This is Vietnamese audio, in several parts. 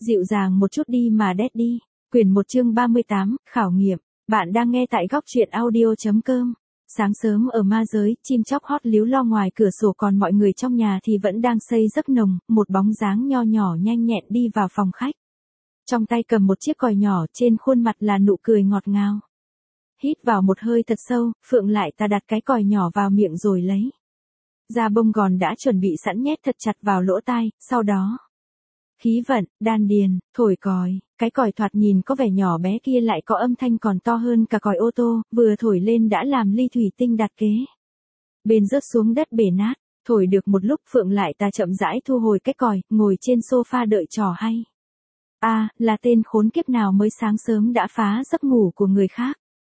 Dịu dàng một chút đi mà Daddy. Quyển 1 chương 38, khảo nghiệm. Bạn đang nghe tại góc truyện audio.com. Sáng sớm ở ma giới, chim chóc hót líu lo ngoài cửa sổ, còn mọi người trong nhà thì vẫn đang say giấc nồng. Một bóng dáng nho nhỏ nhanh nhẹn đi vào phòng khách. Trong tay cầm một chiếc còi nhỏ, trên khuôn mặt là nụ cười ngọt ngào. Hít vào một hơi thật sâu, Phượng lại ta đặt cái còi nhỏ vào miệng rồi lấy ra bông gòn đã chuẩn bị sẵn nhét thật chặt vào lỗ tai, sau đó khí vận, đan điền, thổi còi. Cái còi thoạt nhìn có vẻ nhỏ bé kia lại có âm thanh còn to hơn cả còi ô tô, vừa thổi lên đã làm ly thủy tinh đặt kế bên rớt xuống đất bể nát. Thổi được một lúc, Phượng lại ta chậm rãi thu hồi cái còi, ngồi trên sofa đợi trò hay. Là tên khốn kiếp nào mới sáng sớm đã phá giấc ngủ của người khác.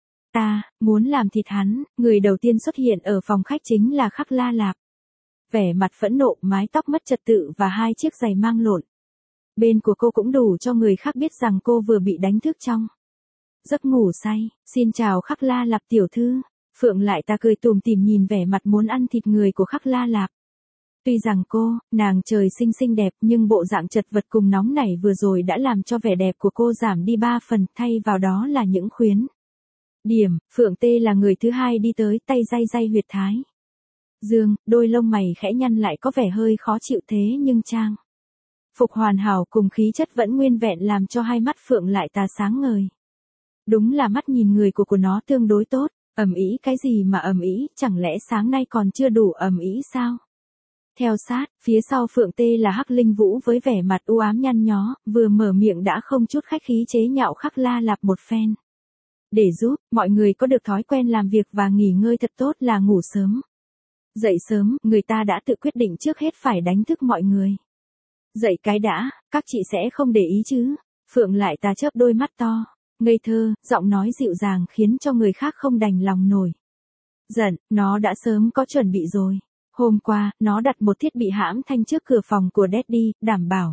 Ta muốn làm thịt hắn. Người đầu tiên xuất hiện ở phòng khách chính là Khắc La Lạp. Vẻ mặt phẫn nộ, mái tóc mất trật tự và hai chiếc giày mang lộn bên của cô cũng đủ cho người khác biết rằng cô vừa bị đánh thức trong giấc ngủ say. Xin chào Khắc La Lạp tiểu thư. Phượng lại ta cười tủm tỉm nhìn vẻ mặt muốn ăn thịt người của Khắc La Lạp. Tuy rằng nàng trời xinh xinh đẹp, nhưng bộ dạng chật vật cùng nóng nảy vừa rồi đã làm cho vẻ đẹp của cô giảm đi 3 phần, thay vào đó là những khuyến điểm. Phượng Tê là người thứ hai đi tới, tay day huyệt thái dương, đôi lông mày khẽ nhăn lại có vẻ hơi khó chịu, thế nhưng trang phục hoàn hảo cùng khí chất vẫn nguyên vẹn làm cho hai mắt Phượng lại ta sáng ngời. Đúng là mắt nhìn người của nó tương đối tốt. Ầm ĩ cái gì mà ầm ĩ, chẳng lẽ sáng nay còn chưa đủ ầm ĩ sao? Theo sát, phía sau Phượng Tê là Hắc Linh Vũ với vẻ mặt u ám nhăn nhó, vừa mở miệng đã không chút khách khí chế nhạo Khắc La Lạp một phen. Để giúp mọi người có được thói quen làm việc và nghỉ ngơi thật tốt là ngủ sớm. Dậy sớm, người ta đã tự quyết định trước hết phải đánh thức mọi người. Dậy cái đã, các chị sẽ không để ý chứ? Phượng lại ta chớp đôi mắt to, ngây thơ, giọng nói dịu dàng khiến cho người khác không đành lòng nổi giận. Nó đã sớm có chuẩn bị rồi. Hôm qua, nó đặt một thiết bị hãm thanh trước cửa phòng của Daddy, đảm bảo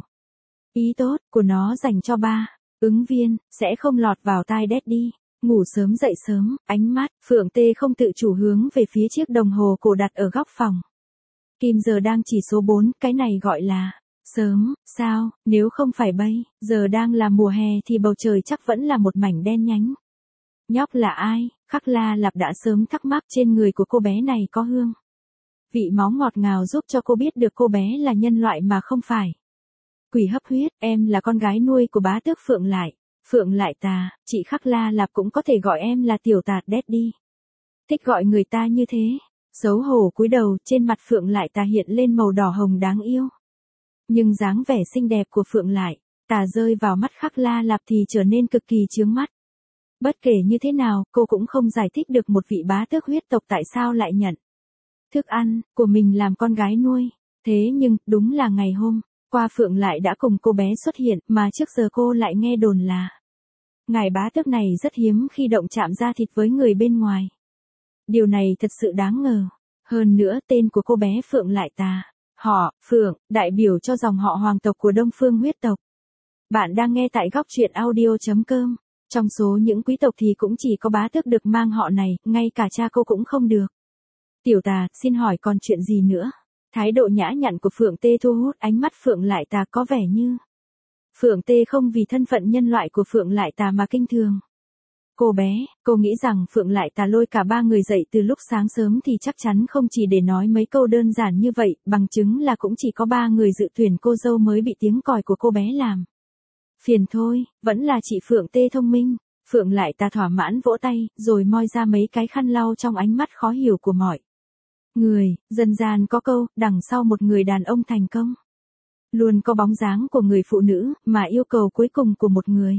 ý tốt của nó dành cho 3 ứng viên sẽ không lọt vào tai Daddy. Ngủ sớm dậy sớm, ánh mắt Phượng Tê không tự chủ hướng về phía chiếc đồng hồ cổ đặt ở góc phòng. Kim giờ đang chỉ số 4, cái này gọi là sớm, sao? Nếu không phải bây giờ đang là mùa hè thì bầu trời chắc vẫn là một mảnh đen nhánh. Nhóc là ai? Khắc La Lạp đã sớm thắc mắc. Trên người của cô bé này có hương vị máu ngọt ngào giúp cho cô biết được cô bé là nhân loại mà không phải quỷ hấp huyết. Em là con gái nuôi của bá tước Phượng lại. Phượng lại ta, chị Khắc La Lạp cũng có thể gọi em là tiểu tạt Daddy. Thích gọi người ta như thế. Xấu hổ cúi đầu, trên mặt Phượng lại ta hiện lên màu đỏ hồng đáng yêu. Nhưng dáng vẻ xinh đẹp của Phượng lại ta rơi vào mắt Khắc La Lạp thì trở nên cực kỳ chướng mắt. Bất kể như thế nào, cô cũng không giải thích được một vị bá tước huyết tộc tại sao lại nhận thức ăn của mình làm con gái nuôi. Thế nhưng, đúng là ngày hôm qua Phượng lại đã cùng cô bé xuất hiện, mà trước giờ cô lại nghe đồn là ngài bá tước này rất hiếm khi động chạm da thịt với người bên ngoài. Điều này thật sự đáng ngờ. Hơn nữa, tên của cô bé Phượng lại ta, họ Phượng, đại biểu cho dòng họ hoàng tộc của Đông Phương huyết tộc. Bạn đang nghe tại góc truyện audio.com. Trong số những quý tộc thì cũng chỉ có bá tước được mang họ này, ngay cả cha cô cũng không được. Tiểu tà, xin hỏi còn chuyện gì nữa? Thái độ nhã nhặn của Phượng Tê thu hút ánh mắt Phượng lại ta, có vẻ như Phượng Tê không vì thân phận nhân loại của Phượng lại ta mà kinh thường cô bé. Cô nghĩ rằng Phượng lại ta lôi cả 3 người dậy từ lúc sáng sớm thì chắc chắn không chỉ để nói mấy câu đơn giản như vậy, bằng chứng là cũng chỉ có 3 người dự tuyển cô dâu mới bị tiếng còi của cô bé làm phiền thôi. Vẫn là chị Phượng Tê thông minh. Phượng lại ta thỏa mãn vỗ tay, rồi moi ra mấy cái khăn lau trong ánh mắt khó hiểu của mọi người. Dân gian có câu, đằng sau một người đàn ông thành công luôn có bóng dáng của người phụ nữ, mà yêu cầu cuối cùng của một người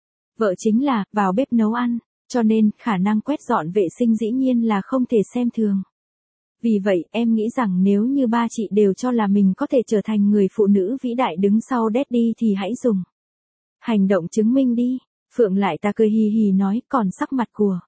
vợ chính là vào bếp nấu ăn. Cho nên, khả năng quét dọn vệ sinh dĩ nhiên là không thể xem thường. Vì vậy, em nghĩ rằng nếu như 3 chị đều cho là mình có thể trở thành người phụ nữ vĩ đại đứng sau Daddy thì hãy dùng hành động chứng minh đi. Phượng lại ta cười hì hì nói, còn sắc mặt của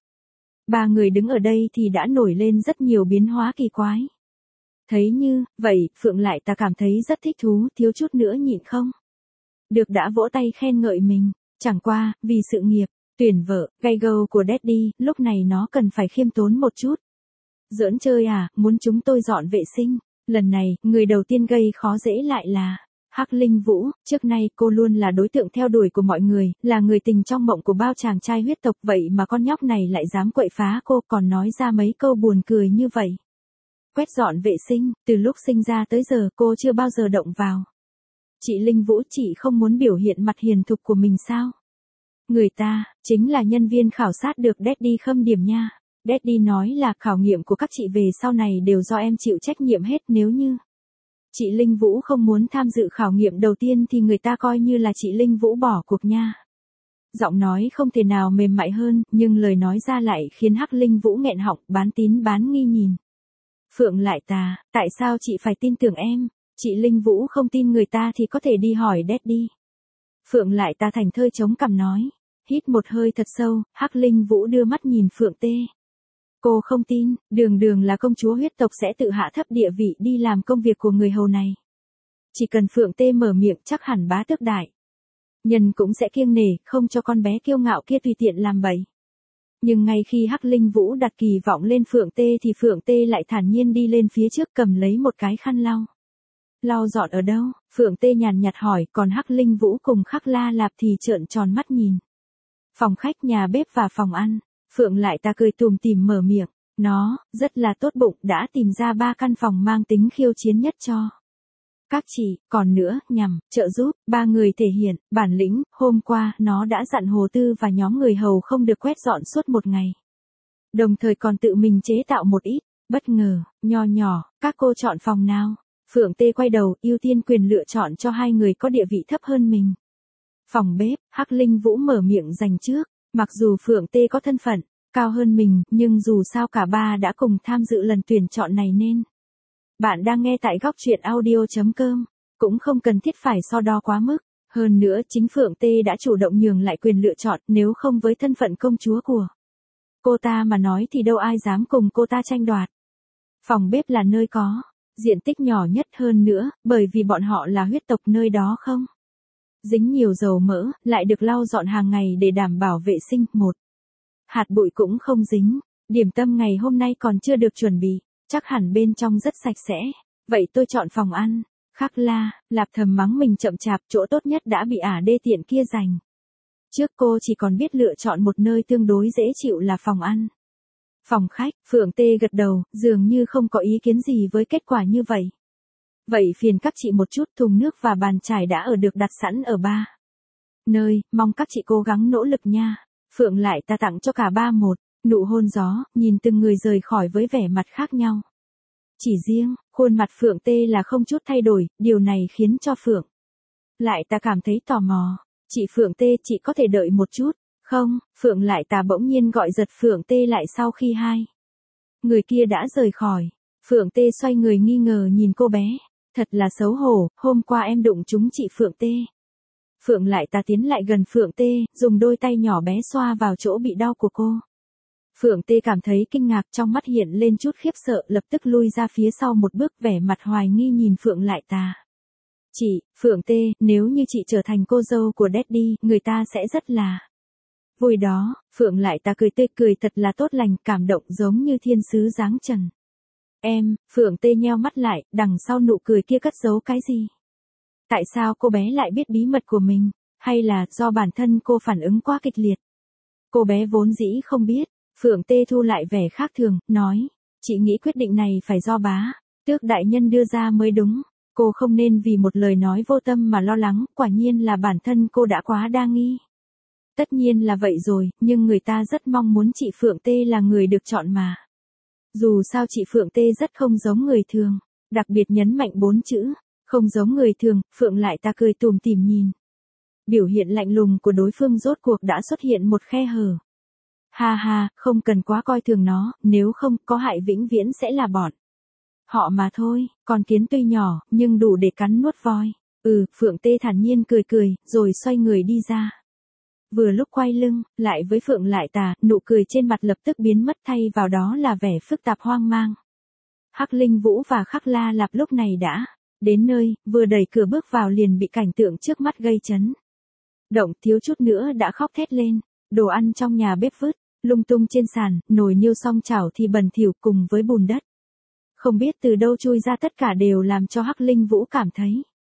3 người đứng ở đây thì đã nổi lên rất nhiều biến hóa kỳ quái. Thấy như vậy, Phượng lại ta cảm thấy rất thích thú, thiếu chút nữa nhịn không được đã vỗ tay khen ngợi mình. Chẳng qua, vì sự nghiệp tuyển vợ gay go của Daddy, lúc này nó cần phải khiêm tốn một chút. Giỡn chơi à, muốn chúng tôi dọn vệ sinh? Lần này, người đầu tiên gây khó dễ lại là Hắc Linh Vũ, trước nay cô luôn là đối tượng theo đuổi của mọi người, là người tình trong mộng của bao chàng trai huyết tộc, vậy mà con nhóc này lại dám quậy phá cô, còn nói ra mấy câu buồn cười như vậy. Quét dọn vệ sinh, từ lúc sinh ra tới giờ cô chưa bao giờ động vào. Chị Linh Vũ, chị không muốn biểu hiện mặt hiền thục của mình sao? Người ta, chính là nhân viên khảo sát được Daddy khâm điểm nha. Daddy nói là khảo nghiệm của các chị về sau này đều do em chịu trách nhiệm hết, nếu như chị Linh Vũ không muốn tham dự khảo nghiệm đầu tiên thì người ta coi như là chị Linh Vũ bỏ cuộc nha. Giọng nói không thể nào mềm mại hơn, nhưng lời nói ra lại khiến Hắc Linh Vũ nghẹn họng, bán tín bán nghi nhìn. Phượng Lại Tà, tại sao chị phải tin tưởng em? Chị Linh Vũ không tin người ta thì có thể đi hỏi Daddy. Phượng Lại Tà thành thơi chống cằm nói. Hít một hơi thật sâu, Hắc Linh Vũ đưa mắt nhìn Phượng Tê. Cô không tin, đường đường là công chúa huyết tộc sẽ tự hạ thấp địa vị đi làm công việc của người hầu này. Chỉ cần Phượng Tê mở miệng chắc hẳn bá tước đại nhân cũng sẽ kiêng nể, không cho con bé kiêu ngạo kia tùy tiện làm bậy. Nhưng ngay khi Hắc Linh Vũ đặt kỳ vọng lên Phượng Tê thì Phượng Tê lại thản nhiên đi lên phía trước cầm lấy một cái khăn lau. Lau dọn ở đâu? Phượng Tê nhàn nhạt hỏi, còn Hắc Linh Vũ cùng Khắc La Lạp thì trợn tròn mắt nhìn. Phòng khách, nhà bếp và phòng ăn. Phượng Lại Tà cười tùm tìm mở miệng. Nó, rất là tốt bụng, đã tìm ra 3 căn phòng mang tính khiêu chiến nhất cho các chị, còn nữa, nhằm trợ giúp 3 người thể hiện bản lĩnh. Hôm qua, nó đã dặn Hồ Tư và nhóm người hầu không được quét dọn suốt một ngày. Đồng thời còn tự mình chế tạo một ít bất ngờ, nho nhỏ. Các cô chọn phòng nào? Phượng Tê quay đầu, ưu tiên quyền lựa chọn cho 2 người có địa vị thấp hơn mình. Phòng bếp, Hắc Linh Vũ mở miệng giành trước. Mặc dù Phượng Tê có thân phận cao hơn mình, nhưng dù sao cả ba đã cùng tham dự lần tuyển chọn này nên. Bạn đang nghe tại góc truyện audio.com, cũng không cần thiết phải so đo quá mức. Hơn nữa chính Phượng Tê đã chủ động nhường lại quyền lựa chọn, nếu không với thân phận công chúa của cô ta mà nói thì đâu ai dám cùng cô ta tranh đoạt. Phòng bếp là nơi có diện tích nhỏ nhất, hơn nữa, bởi vì bọn họ là huyết tộc, nơi đó không dính nhiều dầu mỡ, lại được lau dọn hàng ngày để đảm bảo vệ sinh, một hạt bụi cũng không dính. Điểm tâm ngày hôm nay còn chưa được chuẩn bị, chắc hẳn bên trong rất sạch sẽ. Vậy tôi chọn phòng ăn. Khắc La Lạp thầm mắng mình chậm chạp, chỗ tốt nhất đã bị ả đê tiện kia giành. Trước cô chỉ còn biết lựa chọn một nơi tương đối dễ chịu là phòng ăn. Phòng khách, Phượng Tê gật đầu, dường như không có ý kiến gì với kết quả như vậy. Vậy phiền các chị một chút, thùng nước và bàn chải đã được đặt sẵn ở ba nơi, mong các chị cố gắng nỗ lực nha. Phượng Lại Tà tặng cho cả ba một nụ hôn gió, nhìn từng người rời khỏi với vẻ mặt khác nhau. Chỉ riêng, khuôn mặt Phượng Tê là không chút thay đổi, điều này khiến cho Phượng Lại Tà cảm thấy tò mò. Chị Phượng Tê, chị có thể đợi một chút, không? Phượng Lại Tà bỗng nhiên gọi giật Phượng Tê lại sau khi hai người kia đã rời khỏi. Phượng Tê xoay người nghi ngờ nhìn cô bé. Thật là xấu hổ, hôm qua em đụng trúng chị Phượng Tê. Phượng Lại Tà tiến lại gần Phượng Tê, dùng đôi tay nhỏ bé xoa vào chỗ bị đau của cô. Phượng Tê cảm thấy kinh ngạc, trong mắt hiện lên chút khiếp sợ, lập tức lui ra phía sau một bước, vẻ mặt hoài nghi nhìn Phượng Lại Tà. Chị, Phượng Tê, nếu như chị trở thành cô dâu của Daddy, người ta sẽ rất là vui đó. Phượng Lại Tà cười tươi cười thật là tốt lành, cảm động giống như thiên sứ giáng trần. Em, Phượng Tê nheo mắt lại, đằng sau nụ cười kia cất giấu cái gì? Tại sao cô bé lại biết bí mật của mình? Hay là do bản thân cô phản ứng quá kịch liệt? Cô bé vốn dĩ không biết. Phượng Tê thu lại vẻ khác thường, nói. Chị nghĩ quyết định này phải do bá tước đại nhân đưa ra mới đúng. Cô không nên vì một lời nói vô tâm mà lo lắng, quả nhiên là bản thân cô đã quá đa nghi. Tất nhiên là vậy rồi, nhưng người ta rất mong muốn chị Phượng Tê là người được chọn mà. Dù sao chị Phượng Tê rất không giống người thường, đặc biệt nhấn mạnh 4 chữ, không giống người thường. Phượng Lại Tà cười tủm tỉm nhìn. Biểu hiện lạnh lùng của đối phương rốt cuộc đã xuất hiện một khe hở. Ha ha, không cần quá coi thường nó, nếu không, có hại vĩnh viễn sẽ là bọn họ mà thôi, con kiến tuy nhỏ, nhưng đủ để cắn nuốt voi. Phượng Tê thản nhiên cười cười, rồi xoay người đi ra. Vừa lúc quay lưng lại với Phượng Lại Tà, nụ cười trên mặt lập tức biến mất, thay vào đó là vẻ phức tạp hoang mang. Hắc Linh Vũ và Khắc La Lạp lúc này đã đến nơi, vừa đẩy cửa bước vào liền bị cảnh tượng trước mắt gây chấn động, thiếu chút nữa đã khóc thét lên. Đồ ăn trong nhà bếp vứt lung tung trên sàn, nồi niêu song chảo thì bẩn thỉu cùng với bùn đất không biết từ đâu chui ra, tất cả đều làm cho Hắc Linh Vũ cảm thấy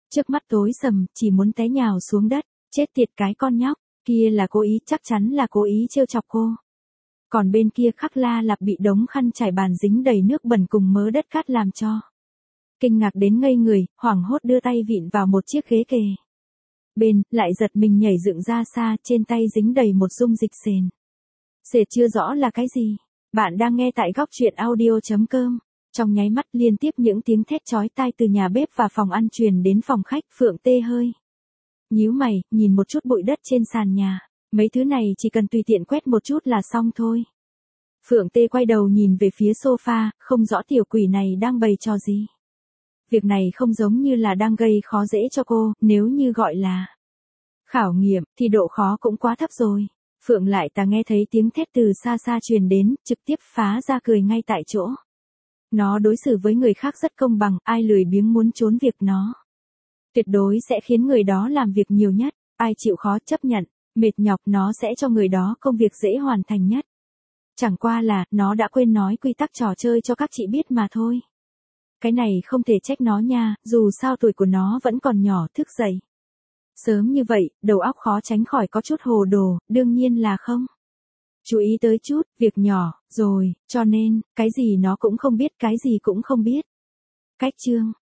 Trước mắt tối sầm, chỉ muốn té nhào xuống đất, chết tiệt cái con nhóc, kia là cố ý, chắc chắn là cố ý trêu chọc cô. Còn bên kia Khắc La Lạp bị đống khăn trải bàn dính đầy nước bẩn cùng mớ đất cát làm cho. Kinh ngạc đến ngây người, hoảng hốt đưa tay vịn vào một chiếc ghế kề. Bên, lại giật mình nhảy dựng ra xa, trên tay dính đầy một dung dịch sền. Sệt chưa rõ là cái gì. Bạn đang nghe tại góc truyện audio.com. Trong nháy mắt liên tiếp những tiếng thét chói tai từ nhà bếp và phòng ăn truyền đến phòng khách, Phượng tê hơi nhíu mày, nhìn một chút bụi đất trên sàn nhà. Mấy thứ này chỉ cần tùy tiện quét một chút là xong thôi. Phượng tê quay đầu nhìn về phía sofa, không rõ tiểu quỷ này đang bày trò gì. Việc này không giống như là đang gây khó dễ cho cô, nếu như gọi là khảo nghiệm, thì độ khó cũng quá thấp rồi. Phượng lại ta nghe thấy tiếng thét từ xa xa truyền đến, trực tiếp phá ra cười ngay tại chỗ. Nó đối xử với người khác rất công bằng, ai lười biếng muốn trốn việc nó. Tuyệt đối sẽ khiến người đó làm việc nhiều nhất, ai chịu khó chấp nhận, mệt nhọc nó sẽ cho người đó công việc dễ hoàn thành nhất. Chẳng qua là, nó đã quên nói quy tắc trò chơi cho các chị biết mà thôi. Cái này không thể trách nó nha, dù sao tuổi của nó vẫn còn nhỏ, thức dậy sớm như vậy, đầu óc khó tránh khỏi có chút hồ đồ, đương nhiên là không chú ý tới chút, việc nhỏ, rồi, cho nên, cái gì nó cũng không biết, cái gì cũng không biết. Cách chương